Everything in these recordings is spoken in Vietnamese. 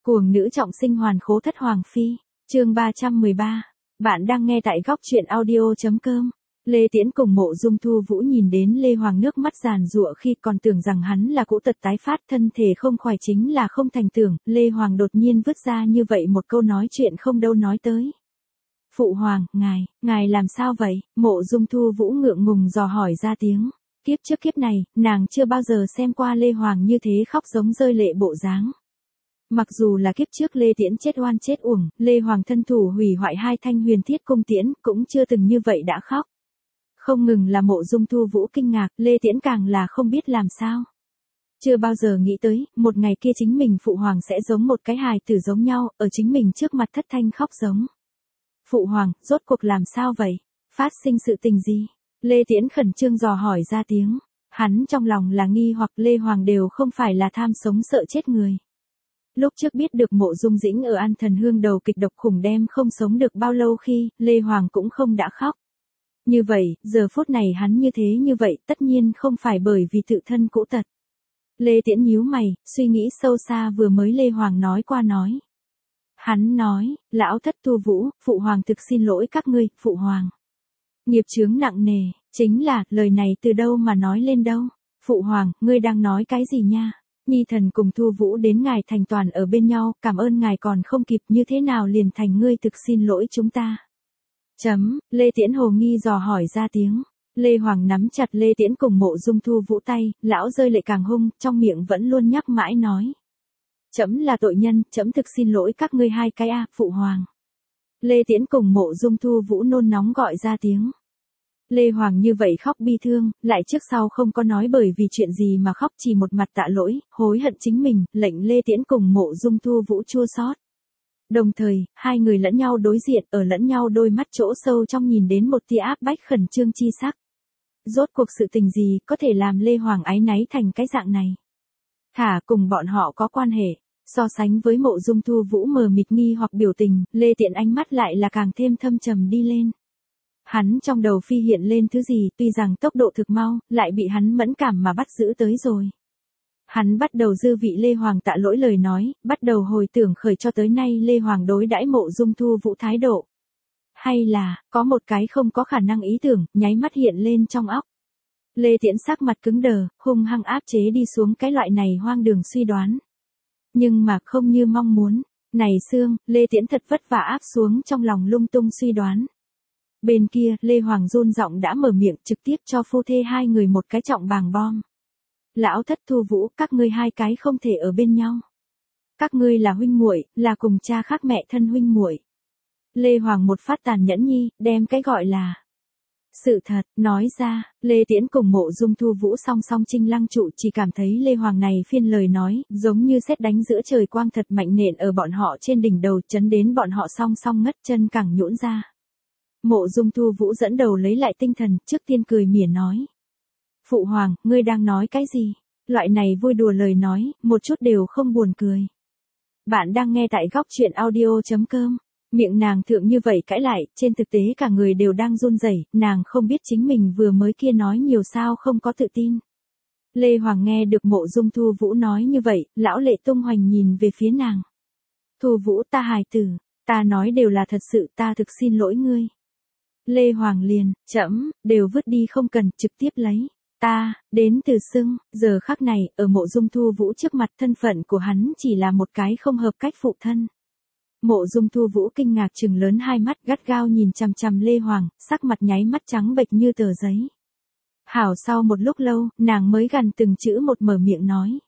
Cuồng nữ trọng sinh hoàn khố thất hoàng phi, chương 313. Bạn đang nghe tại góc truyện audio.com. Lê Tiễn cùng Mộ Dung Thu Vũ nhìn đến Lê Hoàng nước mắt giàn giụa khi còn tưởng rằng hắn là cũ tật tái phát, thân thể không khỏi chính là không thành tưởng. Lê Hoàng đột nhiên vứt ra như vậy một câu nói chuyện không đâu nói tới. Phụ hoàng, ngài làm sao vậy? Mộ Dung Thu Vũ ngượng ngùng dò hỏi ra tiếng. Kiếp trước kiếp này, nàng chưa bao giờ xem qua Lê Hoàng như thế khóc giống rơi lệ bộ dáng. Mặc dù là kiếp trước Lê Tiễn chết oan chết uổng, Lê Hoàng thân thủ hủy hoại 2 thanh huyền thiết cung tiễn, cũng chưa từng như vậy đã khóc. Không ngừng là Mộ Dung Thu Vũ kinh ngạc, Lê Tiễn càng là không biết làm sao. Chưa bao giờ nghĩ tới, một ngày kia chính mình phụ hoàng sẽ giống một cái hài tử giống nhau, ở chính mình trước mặt thất thanh khóc giống. Phụ hoàng, rốt cuộc làm sao vậy? Phát sinh sự tình gì? Lê Tiễn khẩn trương dò hỏi ra tiếng. Hắn trong lòng là nghi hoặc Lê Hoàng đều không phải là tham sống sợ chết người. Lúc trước biết được Mộ Dung Dĩnh ở An Thần Hương đầu kịch độc khủng đem không sống được bao lâu khi, Lê Hoàng cũng không đã khóc. Như vậy, giờ phút này hắn như vậy, tất nhiên không phải bởi vì tự thân cũ tật. Lê Tiễn nhíu mày, suy nghĩ sâu xa vừa mới Lê Hoàng nói qua nói. Hắn nói, lão thất Thu Vũ, phụ hoàng thực xin lỗi các ngươi, phụ hoàng. Nghiệp chướng nặng nề, chính là, lời này từ đâu mà nói lên đâu. Phụ hoàng, ngươi đang nói cái gì nha? Nhi thần cùng Thu Vũ đến ngài thành toàn ở bên nhau, cảm ơn ngài còn không kịp, như thế nào liền thành ngươi thực xin lỗi chúng ta. Lê Tiễn hồ nghi dò hỏi ra tiếng. Lê Hoàng nắm chặt Lê Tiễn cùng Mộ Dung Thu Vũ tay, lão rơi lệ càng hung, trong miệng vẫn luôn nhắc mãi nói. Chấm là tội nhân, chấm thực xin lỗi các ngươi hai cái phụ hoàng. Lê Tiễn cùng Mộ Dung Thu Vũ nôn nóng gọi ra tiếng. Lê Hoàng như vậy khóc bi thương, lại trước sau không có nói bởi vì chuyện gì mà khóc, chỉ một mặt tạ lỗi, hối hận chính mình, lệnh Lê Tiễn cùng Mộ Dung Thu Vũ chua xót. Đồng thời, hai người lẫn nhau đối diện, ở lẫn nhau đôi mắt chỗ sâu trong nhìn đến một tia áp bách khẩn trương chi sắc. Rốt cuộc sự tình gì có thể làm Lê Hoàng áy náy thành cái dạng này? Thả cùng bọn họ có quan hệ. So sánh với Mộ Dung Thu Vũ mờ mịt nghi hoặc biểu tình, Lê Tiễn ánh mắt lại là càng thêm thâm trầm đi lên. Hắn trong đầu phi hiện lên thứ gì, tuy rằng tốc độ thực mau, lại bị hắn mẫn cảm mà bắt giữ tới rồi. Hắn bắt đầu dư vị Lê Hoàng tạ lỗi lời nói, bắt đầu hồi tưởng khởi cho tới nay Lê Hoàng đối đãi Mộ Dung Thu Vũ thái độ. Hay là, có một cái không có khả năng ý tưởng, nháy mắt hiện lên trong óc. Lê Tiễn sắc mặt cứng đờ, hung hăng áp chế đi xuống cái loại này hoang đường suy đoán. Nhưng mà không như mong muốn, này xương, Lê Tiễn thật vất vả áp xuống trong lòng lung tung suy đoán. Bên kia, Lê Hoàng run giọng đã mở miệng trực tiếp cho phu thê hai người một cái trọng bàng bom. Lão thất Thu Vũ, các ngươi hai cái không thể ở bên nhau. Các ngươi là huynh muội, là cùng cha khác mẹ thân huynh muội. Lê Hoàng một phát tàn nhẫn nhi, đem cái gọi là sự thật, nói ra. Lê Tiễn cùng Mộ Dung Thu Vũ song song chinh lăng trụ, chỉ cảm thấy Lê Hoàng này phiên lời nói, giống như sét đánh giữa trời quang thật mạnh nện ở bọn họ trên đỉnh đầu, chấn đến bọn họ song song ngất chân cẳng nhũn ra. Mộ Dung Thu Vũ dẫn đầu lấy lại tinh thần, trước tiên cười mỉa nói. Phụ hoàng, ngươi đang nói cái gì? Loại này vui đùa lời nói, một chút đều không buồn cười. Bạn đang nghe tại góc truyện audio.com. Miệng nàng thượng như vậy cãi lại, trên thực tế cả người đều đang run rẩy, nàng không biết chính mình vừa mới kia nói nhiều sao không có tự tin. Lê Hoàng nghe được Mộ Dung Thu Vũ nói như vậy, lão lệ tung hoành nhìn về phía nàng. Thu Vũ, ta hài tử, ta nói đều là thật sự, ta thực xin lỗi ngươi. Lê Hoàng liền, đều vứt đi không cần, trực tiếp lấy. Ta, đến từ xưng, giờ khắc này, ở Mộ Dung Thu Vũ trước mặt thân phận của hắn chỉ là một cái không hợp cách phụ thân. Mộ Dung Thu Vũ kinh ngạc trừng lớn hai mắt gắt gao nhìn chằm chằm Lê Hoàng, sắc mặt nháy mắt trắng bệch như tờ giấy. Hảo sau một lúc lâu, nàng mới gần từng chữ một mở miệng nói.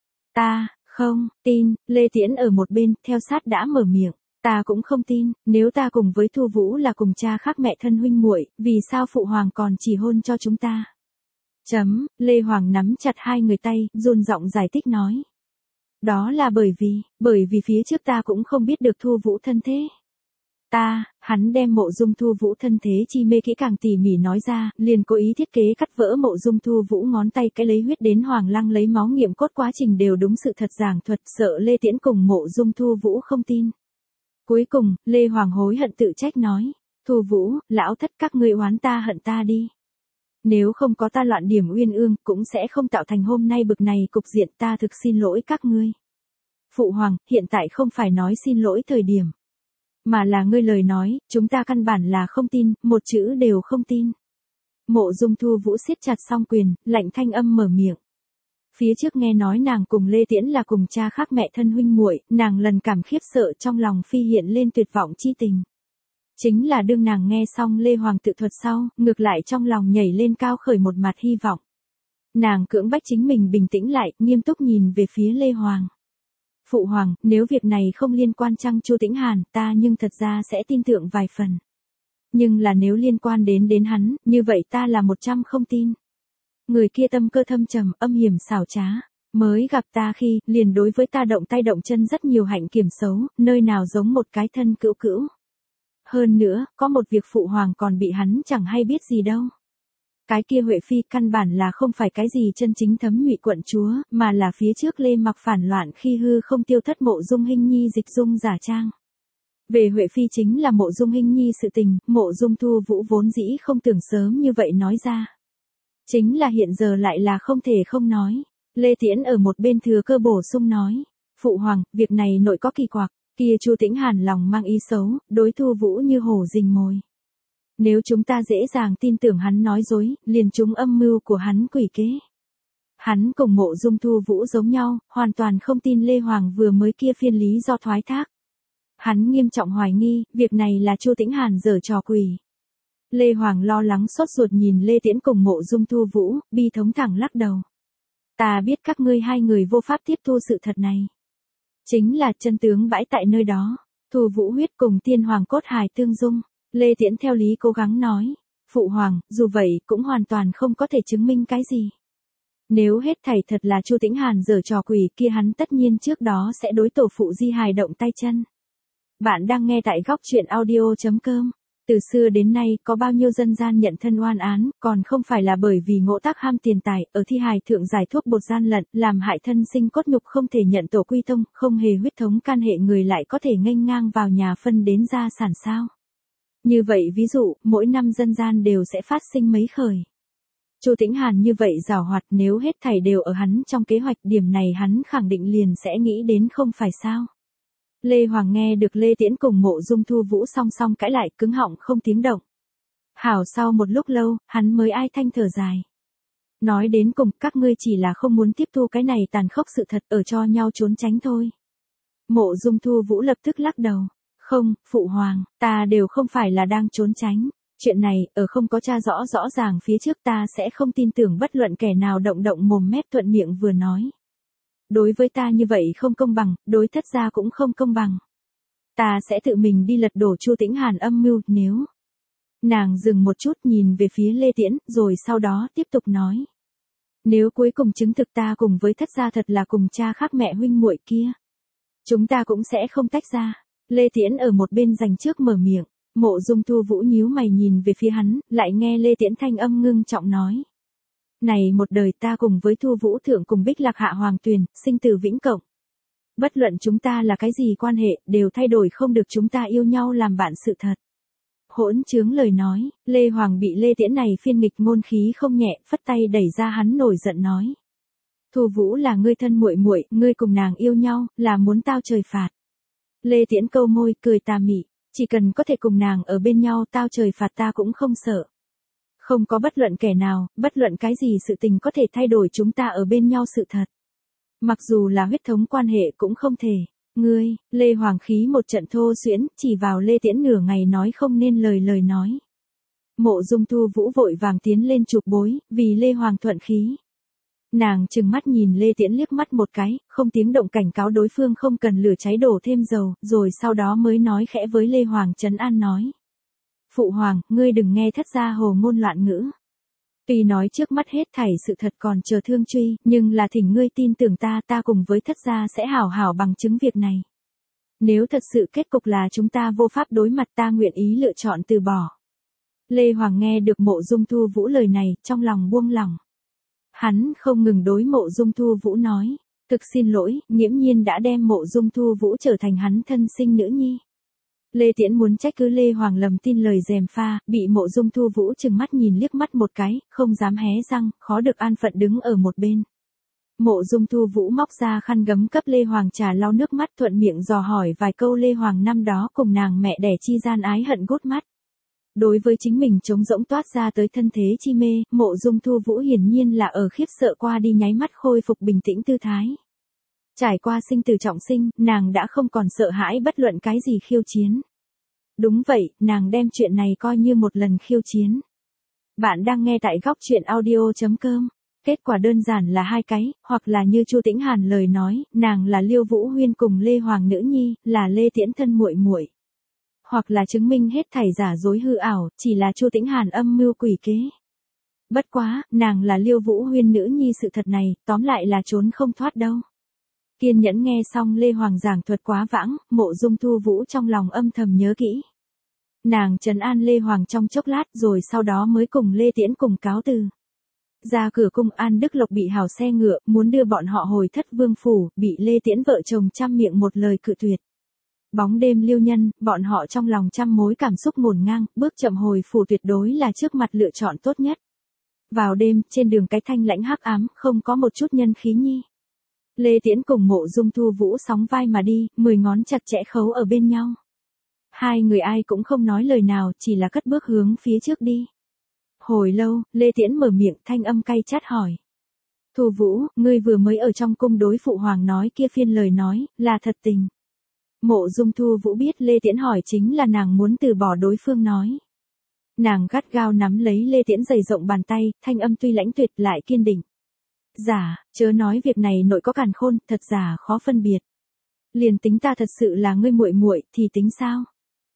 Ta, không, tin, Lê Tiễn ở một bên, theo sát đã mở miệng. Ta cũng không tin, nếu ta cùng với Thu Vũ là cùng cha khác mẹ thân huynh muội, vì sao phụ hoàng còn chỉ hôn cho chúng ta? Lê Hoàng nắm chặt hai người tay, run giọng giải thích nói. Đó là bởi vì phía trước ta cũng không biết được Thu Vũ thân thế. Hắn đem Mộ Dung Thu Vũ thân thế chi mê kỹ càng tỉ mỉ nói ra, liền cố ý thiết kế cắt vỡ Mộ Dung Thu Vũ ngón tay cái lấy huyết đến Hoàng Lăng lấy máu nghiệm cốt quá trình đều đúng sự thật giảng thuật, sợ Lê Tiễn cùng Mộ Dung Thu Vũ không tin. Cuối cùng, Lê Hoàng hối hận tự trách nói, Thu Vũ, lão thất các ngươi oán ta hận ta đi. Nếu không có ta loạn điểm uyên ương, cũng sẽ không tạo thành hôm nay bực này cục diện, ta thực xin lỗi các ngươi. Phụ hoàng, hiện tại không phải nói xin lỗi thời điểm. Mà là ngươi lời nói, chúng ta căn bản là không tin, một chữ đều không tin. Mộ Dung Thu Vũ siết chặt song quyền, lạnh thanh âm mở miệng. Phía trước nghe nói nàng cùng Lê Tiễn là cùng cha khác mẹ thân huynh muội, nàng lần cảm khiếp sợ trong lòng phi hiện lên tuyệt vọng chi tình. Chính là đương nàng nghe xong Lê Hoàng tự thuật sau, ngược lại trong lòng nhảy lên cao khởi một mặt hy vọng. Nàng cưỡng bách chính mình bình tĩnh lại, nghiêm túc nhìn về phía Lê Hoàng. Phụ hoàng, nếu việc này không liên quan chăng Chu Tĩnh Hàn, ta nhưng thật ra sẽ tin tưởng vài phần. Nhưng là nếu liên quan đến hắn, như vậy ta là 100 không tin. Người kia tâm cơ thâm trầm, âm hiểm xảo trá. Mới gặp ta khi, liền đối với ta động tay động chân rất nhiều hạnh kiểm xấu, nơi nào giống một cái thân cữu cữu. Hơn nữa, có một việc phụ hoàng còn bị hắn chẳng hay biết gì đâu. Cái kia Huệ Phi căn bản là không phải cái gì chân chính thấm nhụy quận chúa, mà là phía trước Lê Mặc phản loạn khi hư không tiêu thất Mộ Dung Hinh Nhi dịch dung giả trang. Về Huệ Phi chính là Mộ Dung Hinh Nhi sự tình, Mộ Dung Thu Vũ vốn dĩ không tưởng sớm như vậy nói ra. Chính là hiện giờ lại là không thể không nói. Lê Tiễn ở một bên thừa cơ bổ sung nói. Phụ hoàng, việc này nội có kỳ quặc, kia Chu Tĩnh Hàn lòng mang ý xấu, đối Thu Vũ như hổ rình mồi. Nếu chúng ta dễ dàng tin tưởng hắn nói dối, liền trúng âm mưu của hắn quỷ kế. Hắn cùng Mộ Dung Thu Vũ giống nhau, hoàn toàn không tin Lê Hoàng vừa mới kia phiên lý do thoái thác. Hắn nghiêm trọng hoài nghi, việc này là Chu Tĩnh Hàn giở trò quỷ. Lê Hoàng lo lắng sốt ruột nhìn Lê Tiễn cùng Mộ Dung Thu Vũ, bi thống thẳng lắc đầu. Ta biết các ngươi hai người vô pháp tiếp thu sự thật này. Chính là chân tướng bãi tại nơi đó, Thu Vũ huyết cùng tiên hoàng cốt hài tương dung. Lê Tiễn theo lý cố gắng nói, phụ hoàng, dù vậy cũng hoàn toàn không có thể chứng minh cái gì. Nếu hết thảy thật là Chu Tĩnh Hàn giở trò quỷ kia hắn tất nhiên trước đó sẽ đối tổ phụ di hài động tay chân. Bạn đang nghe tại góc truyện audio.com. Từ xưa đến nay có bao nhiêu dân gian nhận thân oan án, còn không phải là bởi vì ngộ tác ham tiền tài, ở thi hài thượng giải thuốc bột gian lận, làm hại thân sinh cốt nhục không thể nhận tổ quy tông, không hề huyết thống can hệ người lại có thể nghênh ngang vào nhà phân đến gia sản sao. Như vậy ví dụ, mỗi năm dân gian đều sẽ phát sinh mấy khởi. Chu Tĩnh Hàn như vậy giảo hoạt, nếu hết thảy đều ở hắn trong kế hoạch, điểm này hắn khẳng định liền sẽ nghĩ đến không phải sao. Lê Hoàng nghe được Lê Tiễn cùng Mộ Dung Thu Vũ song song cãi lại, cứng họng không tiếng động. Hảo sau một lúc lâu, hắn mới ai thanh thở dài. Nói đến cùng, các ngươi chỉ là không muốn tiếp thu cái này tàn khốc sự thật, ở cho nhau trốn tránh thôi. Mộ Dung Thu Vũ lập tức lắc đầu. Không, phụ hoàng, ta đều không phải là đang trốn tránh. Chuyện này, ở không có tra rõ rõ ràng phía trước ta sẽ không tin tưởng bất luận kẻ nào động mồm mép thuận miệng vừa nói. Đối với ta như vậy không công bằng, đối Thất gia cũng không công bằng. Ta sẽ tự mình đi lật đổ Chu Tĩnh Hàn âm mưu, nếu. Nàng dừng một chút nhìn về phía Lê Tiễn, rồi sau đó tiếp tục nói. Nếu cuối cùng chứng thực ta cùng với Thất gia thật là cùng cha khác mẹ huynh muội kia, chúng ta cũng sẽ không tách ra. Lê Tiễn ở một bên dành trước mở miệng, Mộ Dung Thu Vũ nhíu mày nhìn về phía hắn, lại nghe Lê Tiễn thanh âm ngưng trọng nói. Này một đời ta cùng với Thu Vũ thượng cùng Bích Lạc hạ hoàng tuyền, sinh tử vĩnh cộng. Bất luận chúng ta là cái gì quan hệ, đều thay đổi không được chúng ta yêu nhau làm bạn sự thật. Hỗn trướng lời nói, Lê Hoàng bị Lê Tiễn này phiên nghịch ngôn khí không nhẹ, phất tay đẩy ra hắn nổi giận nói. Thu Vũ là ngươi thân muội muội, ngươi cùng nàng yêu nhau, là muốn tao trời phạt. Lê Tiễn câu môi, cười tà mị, chỉ cần có thể cùng nàng ở bên nhau tao trời phạt ta cũng không sợ. Không có bất luận kẻ nào, bất luận cái gì sự tình có thể thay đổi chúng ta ở bên nhau sự thật. Mặc dù là huyết thống quan hệ cũng không thể. Ngươi, Lê Hoàng khí một trận thô xuyễn, chỉ vào Lê Tiễn nửa ngày nói không nên lời nói. Mộ Dung Thu Vũ vội vàng tiến lên chụp bối, vì Lê Hoàng thuận khí. Nàng trừng mắt nhìn Lê Tiễn liếc mắt một cái, không tiếng động cảnh cáo đối phương không cần lửa cháy đổ thêm dầu, rồi sau đó mới nói khẽ với Lê Hoàng trấn an nói. Phụ hoàng, ngươi đừng nghe Thất gia hồ ngôn loạn ngữ. Tuy nói trước mắt hết thảy sự thật còn chờ thương truy, nhưng là thỉnh ngươi tin tưởng ta cùng với Thất gia sẽ hảo hảo bằng chứng việc này. Nếu thật sự kết cục là chúng ta vô pháp đối mặt ta nguyện ý lựa chọn từ bỏ. Lê Hoàng nghe được Mộ Dung Thu Vũ lời này, trong lòng buông lỏng. Hắn không ngừng đối Mộ Dung Thu Vũ nói, thực xin lỗi, nghiễm nhiên đã đem Mộ Dung Thu Vũ trở thành hắn thân sinh nữ nhi. Lê Tiễn muốn trách cứ Lê Hoàng lầm tin lời gièm pha, bị Mộ Dung Thu Vũ trừng mắt nhìn liếc mắt một cái, không dám hé răng, khó được an phận đứng ở một bên. Mộ Dung Thu Vũ móc ra khăn gấm cấp Lê Hoàng trà lau nước mắt, thuận miệng dò hỏi vài câu Lê Hoàng năm đó cùng nàng mẹ đẻ chi gian ái hận gút mắt. Đối với chính mình trống rỗng toát ra tới thân thế chi mê, Mộ Dung Thu Vũ hiển nhiên là ở khiếp sợ qua đi nháy mắt khôi phục bình tĩnh tư thái. Trải qua sinh tử trọng sinh, nàng đã không còn sợ hãi bất luận cái gì khiêu chiến. Đúng vậy, nàng đem chuyện này coi như một lần khiêu chiến. Bạn đang nghe tại góc truyện audio.com. Kết quả đơn giản là hai cái, hoặc là như Chu Tĩnh Hàn lời nói, nàng là Liêu Vũ Huyên cùng Lê Hoàng nữ nhi, là Lê Tiễn thân muội muội. Hoặc là chứng minh hết thảy giả dối hư ảo, chỉ là Chu Tĩnh Hàn âm mưu quỷ kế. Bất quá, nàng là Liêu Vũ Huyên nữ nhi, sự thật này, tóm lại là trốn không thoát đâu. Kiên nhẫn nghe xong Lê Hoàng giảng thuật quá vãng, Mộ Dung Thu Vũ trong lòng âm thầm nhớ kỹ. Nàng trấn an Lê Hoàng trong chốc lát rồi sau đó mới cùng Lê Tiễn cùng cáo từ. Ra cửa cung, An Đức Lộc bị hào xe ngựa, muốn đưa bọn họ hồi Thất Vương phủ, bị Lê Tiễn vợ chồng trăm miệng một lời cự tuyệt. Bóng đêm liêu nhân, bọn họ trong lòng trăm mối cảm xúc ngổn ngang, bước chậm hồi phủ tuyệt đối là trước mặt lựa chọn tốt nhất. Vào đêm, trên đường cái thanh lãnh hắc ám, không có một chút nhân khí nhi. Lê Tiễn cùng Mộ Dung Thu Vũ sóng vai mà đi, 10 ngón chặt chẽ khấu ở bên nhau. Hai người ai cũng không nói lời nào, chỉ là cất bước hướng phía trước đi. Hồi lâu, Lê Tiễn mở miệng, thanh âm cay chát hỏi. Thu Vũ, ngươi vừa mới ở trong cung đối phụ hoàng nói kia phiên lời nói, là thật tình. Mộ Dung Thu Vũ biết Lê Tiễn hỏi chính là nàng muốn từ bỏ đối phương nói. Nàng gắt gao nắm lấy Lê Tiễn dày rộng bàn tay, thanh âm tuy lãnh tuyệt lại kiên định. Giả, chớ nói việc này nội có càn khôn, thật giả khó phân biệt. Liền tính ta thật sự là ngươi muội muội, thì tính sao?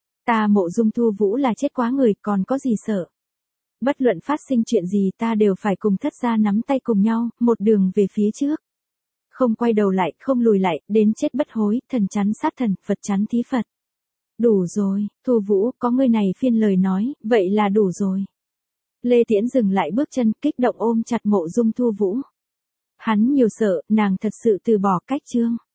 Ta Mộ Dung Thu Vũ là chết quá người, còn có gì sợ? Bất luận phát sinh chuyện gì ta đều phải cùng thất gia nắm tay cùng nhau, một đường về phía trước. Không quay đầu lại, không lùi lại, đến chết bất hối, thần chắn sát thần, Phật chắn thí Phật. Đủ rồi, Thu Vũ, có người này phiên lời nói, vậy là đủ rồi. Lê Tiễn dừng lại bước chân, kích động ôm chặt Mộ Dung Thu Vũ. Hắn nhiều sợ, nàng thật sự từ bỏ cách chương.